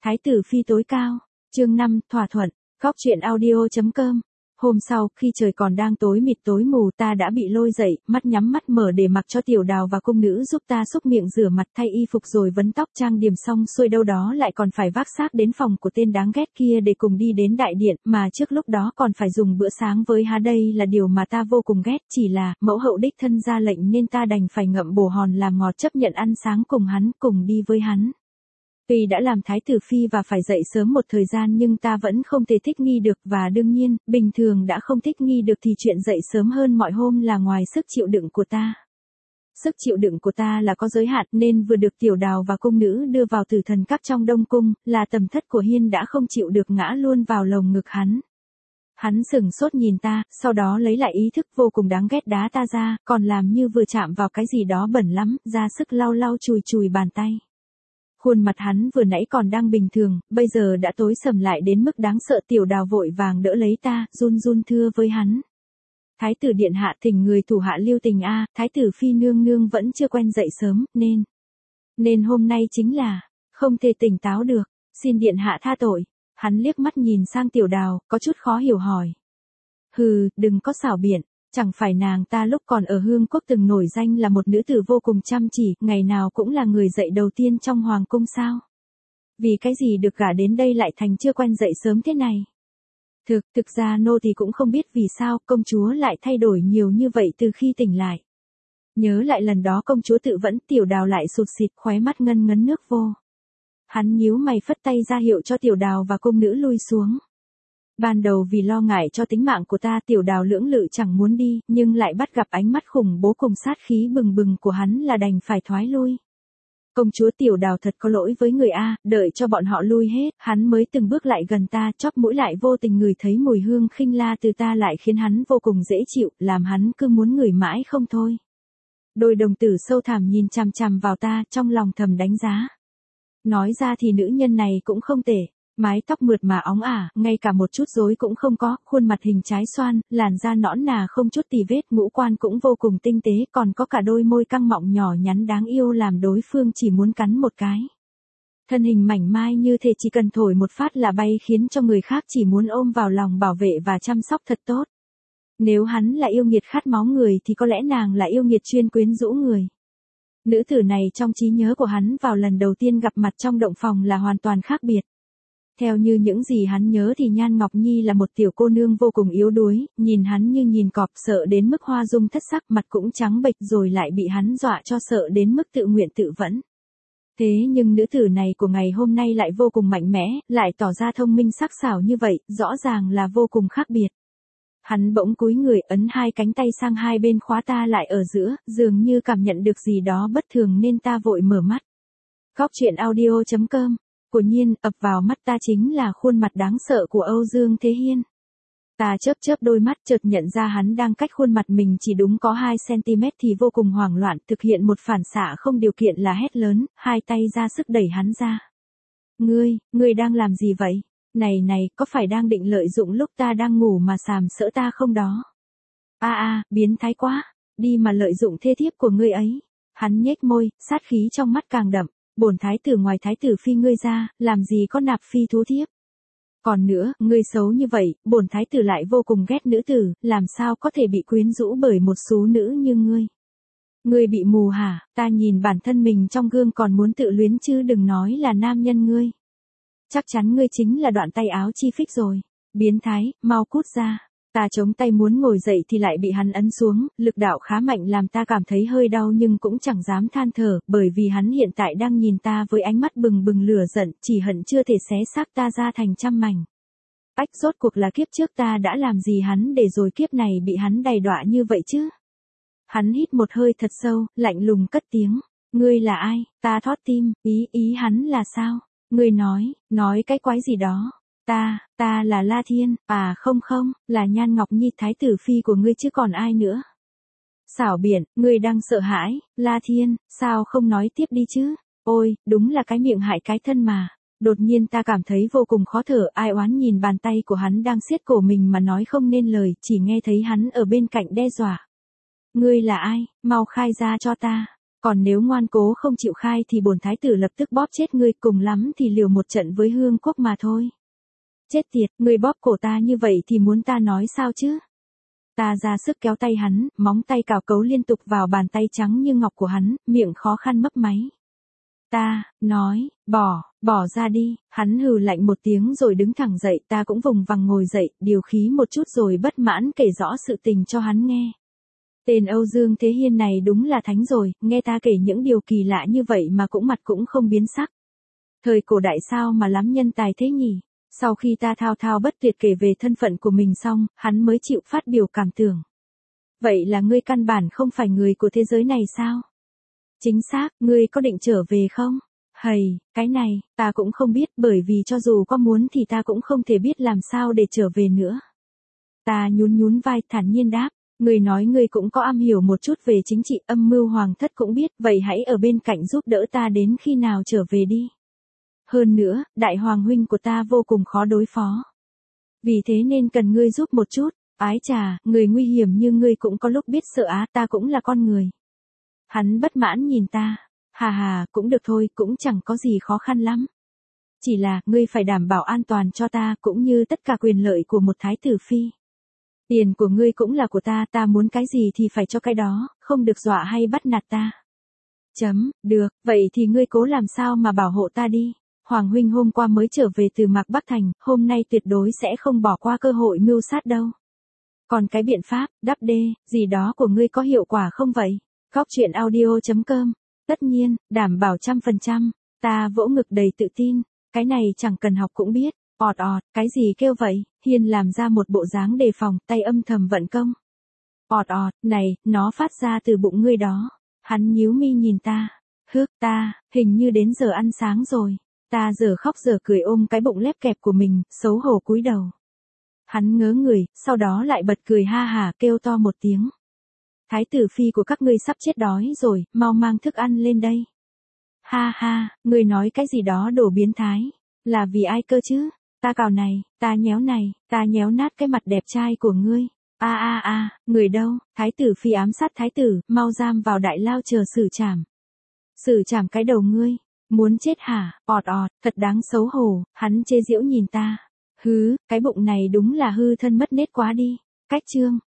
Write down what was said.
Thái tử phi tối cao, chương 5, thỏa thuận, góc truyện audio.com. Hôm sau, khi trời còn đang tối mịt tối mù, ta đã bị lôi dậy, mắt nhắm mắt mở để mặc cho Tiểu Đào và cung nữ giúp ta xúc miệng rửa mặt thay y phục rồi vấn tóc trang điểm xong xuôi đâu đó lại còn phải vác xác đến phòng của tên đáng ghét kia để cùng đi đến đại điện, mà trước lúc đó còn phải dùng bữa sáng với hắn. Đây là điều mà ta vô cùng ghét, chỉ là mẫu hậu đích thân ra lệnh nên ta đành phải ngậm bồ hòn làm ngọt chấp nhận ăn sáng cùng hắn, cùng đi với hắn. Tuy đã làm thái tử phi và phải dậy sớm một thời gian nhưng ta vẫn không thể thích nghi được, và đương nhiên, bình thường đã không thích nghi được thì chuyện dậy sớm hơn mọi hôm là ngoài sức chịu đựng của ta. Sức chịu đựng của ta là có giới hạn nên vừa được Tiểu Đào và cung nữ đưa vào Tử Thần Các trong Đông Cung, là Tầm Thất của Hiên đã không chịu được ngã luôn vào lồng ngực hắn. Hắn sửng sốt nhìn ta, sau đó lấy lại ý thức vô cùng đáng ghét đá ta ra, còn làm như vừa chạm vào cái gì đó bẩn lắm, ra sức lau lau chùi chùi bàn tay. Khuôn mặt hắn vừa nãy còn đang bình thường, bây giờ đã tối sầm lại đến mức đáng sợ. Tiểu Đào vội vàng đỡ lấy ta, run run thưa với hắn. Thái tử điện hạ, thỉnh người thủ hạ lưu tình a, thái tử phi nương nương vẫn chưa quen dậy sớm, nên hôm nay chính là không thể tỉnh táo được, xin điện hạ tha tội. Hắn liếc mắt nhìn sang Tiểu Đào, có chút khó hiểu hỏi. Hừ, đừng có xảo biện. Chẳng phải nàng ta lúc còn ở Hương Quốc từng nổi danh là một nữ tử vô cùng chăm chỉ, ngày nào cũng là người dậy đầu tiên trong hoàng cung sao? Vì cái gì được gả đến đây lại thành chưa quen dậy sớm thế này? Thực ra nô tỳ cũng không biết vì sao công chúa lại thay đổi nhiều như vậy từ khi tỉnh lại. Nhớ lại lần đó công chúa tự vẫn, Tiểu Đào lại sụt sịt, khóe mắt ngân ngấn nước vô. Hắn nhíu mày phất tay ra hiệu cho Tiểu Đào và cung nữ lui xuống. Ban đầu vì lo ngại cho tính mạng của ta, Tiểu Đào lưỡng lự chẳng muốn đi, nhưng lại bắt gặp ánh mắt khủng bố cùng sát khí bừng bừng của hắn là đành phải thoái lui. Công chúa, Tiểu Đào thật có lỗi với người a, đợi cho bọn họ lui hết, hắn mới từng bước lại gần ta, chóp mũi lại vô tình ngửi thấy mùi hương khinh la từ ta lại khiến hắn vô cùng dễ chịu, làm hắn cứ muốn ngửi mãi không thôi. Đôi đồng tử sâu thẳm nhìn chằm chằm vào ta, trong lòng thầm đánh giá. Nói ra thì nữ nhân này cũng không tệ. Mái tóc mượt mà óng ả, ngay cả một chút rối cũng không có, khuôn mặt hình trái xoan, làn da nõn nà không chút tì vết, ngũ quan cũng vô cùng tinh tế, còn có cả đôi môi căng mọng nhỏ nhắn đáng yêu làm đối phương chỉ muốn cắn một cái. Thân hình mảnh mai như thể chỉ cần thổi một phát là bay, khiến cho người khác chỉ muốn ôm vào lòng bảo vệ và chăm sóc thật tốt. Nếu hắn là yêu nghiệt khát máu người thì có lẽ nàng là yêu nghiệt chuyên quyến rũ người. Nữ tử này trong trí nhớ của hắn vào lần đầu tiên gặp mặt trong động phòng là hoàn toàn khác biệt. Theo như những gì hắn nhớ thì Nhan Ngọc Nhi là một tiểu cô nương vô cùng yếu đuối, nhìn hắn như nhìn cọp, sợ đến mức hoa dung thất sắc, mặt cũng trắng bệch, rồi lại bị hắn dọa cho sợ đến mức tự nguyện tự vẫn. Thế nhưng nữ tử này của ngày hôm nay lại vô cùng mạnh mẽ, lại tỏ ra thông minh sắc sảo như vậy, rõ ràng là vô cùng khác biệt. Hắn bỗng cúi người ấn hai cánh tay sang hai bên khóa ta lại ở giữa, dường như cảm nhận được gì đó bất thường nên ta vội mở mắt. Góc truyện audio.com. Quả nhiên, ập vào mắt ta chính là khuôn mặt đáng sợ của Âu Dương Thế Hiên. Ta chớp đôi mắt, chợt nhận ra hắn đang cách khuôn mặt mình chỉ đúng có 2 cm thì vô cùng hoảng loạn, thực hiện một phản xạ không điều kiện là hét lớn, hai tay ra sức đẩy hắn ra. Ngươi đang làm gì vậy? Này, có phải đang định lợi dụng lúc ta đang ngủ mà sàm sỡ ta không đó? Biến thái quá, đi mà lợi dụng thê thiếp của ngươi ấy. Hắn nhếch môi, sát khí trong mắt càng đậm. Bổn thái tử ngoài thái tử phi ngươi ra, làm gì có nạp phi thú thiếp. Còn nữa, ngươi xấu như vậy, bổn thái tử lại vô cùng ghét nữ tử, làm sao có thể bị quyến rũ bởi một số nữ như ngươi. Ngươi bị mù hả? Ta nhìn bản thân mình trong gương còn muốn tự luyến chứ đừng nói là nam nhân ngươi. Chắc chắn ngươi chính là đoạn tay áo chi phích rồi. Biến thái, mau cút ra. Ta chống tay muốn ngồi dậy thì lại bị hắn ấn xuống, lực đạo khá mạnh làm ta cảm thấy hơi đau nhưng cũng chẳng dám than thở, bởi vì hắn hiện tại đang nhìn ta với ánh mắt bừng bừng lửa giận, chỉ hận chưa thể xé xác ta ra thành trăm mảnh. Rốt cuộc là kiếp trước ta đã làm gì hắn để rồi kiếp này bị hắn đày đọa như vậy chứ? Hắn hít một hơi thật sâu, lạnh lùng cất tiếng. Ngươi là ai? Ta thót tim, ý hắn là sao? Ngươi nói cái quái gì đó? Ta là La Thiên, không, là Nhan Ngọc Nhi thái tử phi của ngươi chứ còn ai nữa. Xảo biện, ngươi đang sợ hãi, La Thiên, sao không nói tiếp đi chứ? Ôi, đúng là cái miệng hại cái thân mà. Đột nhiên ta cảm thấy vô cùng khó thở, ai oán nhìn bàn tay của hắn đang siết cổ mình mà nói không nên lời, chỉ nghe thấy hắn ở bên cạnh đe dọa. Ngươi là ai, mau khai ra cho ta. Còn nếu ngoan cố không chịu khai thì bổn thái tử lập tức bóp chết ngươi, cùng lắm thì liều một trận với Hương Quốc mà thôi. Chết tiệt, ngươi bóp cổ ta như vậy thì muốn ta nói sao chứ? Ta ra sức kéo tay hắn, móng tay cào cấu liên tục vào bàn tay trắng như ngọc của hắn, miệng khó khăn mấp máy. Ta, nói, bỏ ra đi, hắn hừ lạnh một tiếng rồi đứng thẳng dậy, ta cũng vùng vằng ngồi dậy, điều khí một chút rồi bất mãn kể rõ sự tình cho hắn nghe. Tên Âu Dương Thế Hiên này đúng là thánh rồi, nghe ta kể những điều kỳ lạ như vậy mà cũng mặt cũng không biến sắc. Thời cổ đại sao mà lắm nhân tài thế nhỉ? Sau khi ta thao thao bất tuyệt kể về thân phận của mình xong, hắn mới chịu phát biểu cảm tưởng. Vậy là ngươi căn bản không phải người của thế giới này sao? Chính xác, ngươi có định trở về không? Hầy, cái này, ta cũng không biết, bởi vì cho dù có muốn thì ta cũng không thể biết làm sao để trở về nữa. Ta nhún vai thản nhiên đáp, ngươi nói ngươi cũng có am hiểu một chút về chính trị, âm mưu hoàng thất cũng biết, vậy hãy ở bên cạnh giúp đỡ ta đến khi nào trở về đi. Hơn nữa, đại hoàng huynh của ta vô cùng khó đối phó. Vì thế nên cần ngươi giúp một chút, ái chà, người nguy hiểm như ngươi cũng có lúc biết sợ á, ta cũng là con người. Hắn bất mãn nhìn ta, hà, cũng được thôi, cũng chẳng có gì khó khăn lắm. Chỉ là, ngươi phải đảm bảo an toàn cho ta cũng như tất cả quyền lợi của một thái tử phi. Tiền của ngươi cũng là của ta, ta muốn cái gì thì phải cho cái đó, không được dọa hay bắt nạt ta. Được, vậy thì ngươi cố làm sao mà bảo hộ ta đi. Hoàng huynh hôm qua mới trở về từ Mạc Bắc Thành, hôm nay tuyệt đối sẽ không bỏ qua cơ hội mưu sát đâu. Còn cái biện pháp, đắp đê, gì đó của ngươi có hiệu quả không vậy? Góc truyện audio.com. Tất nhiên, đảm bảo 100%. Ta vỗ ngực đầy tự tin. Cái này chẳng cần học cũng biết. Cái gì kêu vậy? Hiên làm ra một bộ dáng đề phòng, tay âm thầm vận công. Này, nó phát ra từ bụng ngươi đó. Hắn nhíu mi nhìn ta. Ta, hình như đến giờ ăn sáng rồi. Ta giờ khóc giờ cười ôm cái bụng lép kẹp của mình, xấu hổ cúi đầu. Hắn ngớ người, sau đó lại bật cười ha hả kêu to một tiếng. Thái tử phi của các ngươi sắp chết đói rồi, mau mang thức ăn lên đây. Ha, ngươi nói cái gì đó đồ biến thái. Là vì ai cơ chứ? Ta cào này, ta nhéo nát cái mặt đẹp trai của ngươi. Người đâu? Thái tử phi ám sát thái tử, mau giam vào đại lao chờ xử trảm. Xử trảm cái đầu ngươi. Muốn chết hả? Thật đáng xấu hổ, hắn chê giễu nhìn ta. Cái bụng này đúng là hư thân mất nết quá đi. Cách chương.